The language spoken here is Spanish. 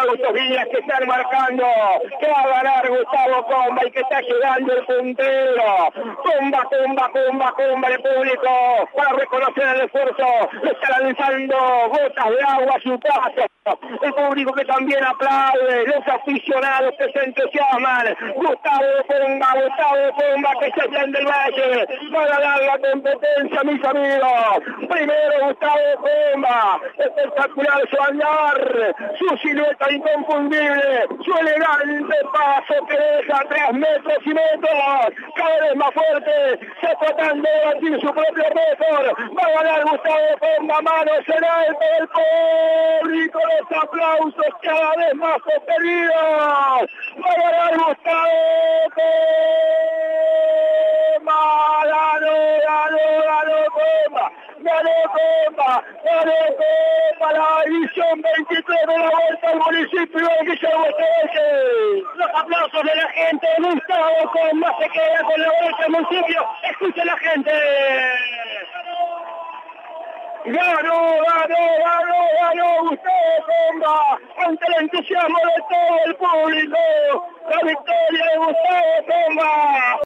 autos guías que están marcando que va a ganar Gustavo Comba y que está llegando el puntero. Comba el público para reconocer el esfuerzo, le está lanzando gotas de agua a su paso. El público que también aplaude, los aficionados que se entusiasman. Gustavo Comba que se prende el valle, va a ganar la competencia, mis amigos. Primero Gustavo Comba, espectacular su andar, su silueta inconfundible, su elegante paso que deja 3 metros y metros, cada vez más fuerte, se tratando de batir su propio récord. Va a ganar Gustavo Comba, manos en alto del público, los aplausos cada vez más sostenidos. Va a ganar Gustavo Comba, ganó Comba, la edición 23 de la Vuelta al municipio de Guillermo Esteves. Los aplausos de la gente, Gustavo Comba se queda con la Vuelta al municipio. Escucha la gente. Ganó Gustavo Comba ante el entusiasmo de todo el público. La victoria de Gustavo Comba.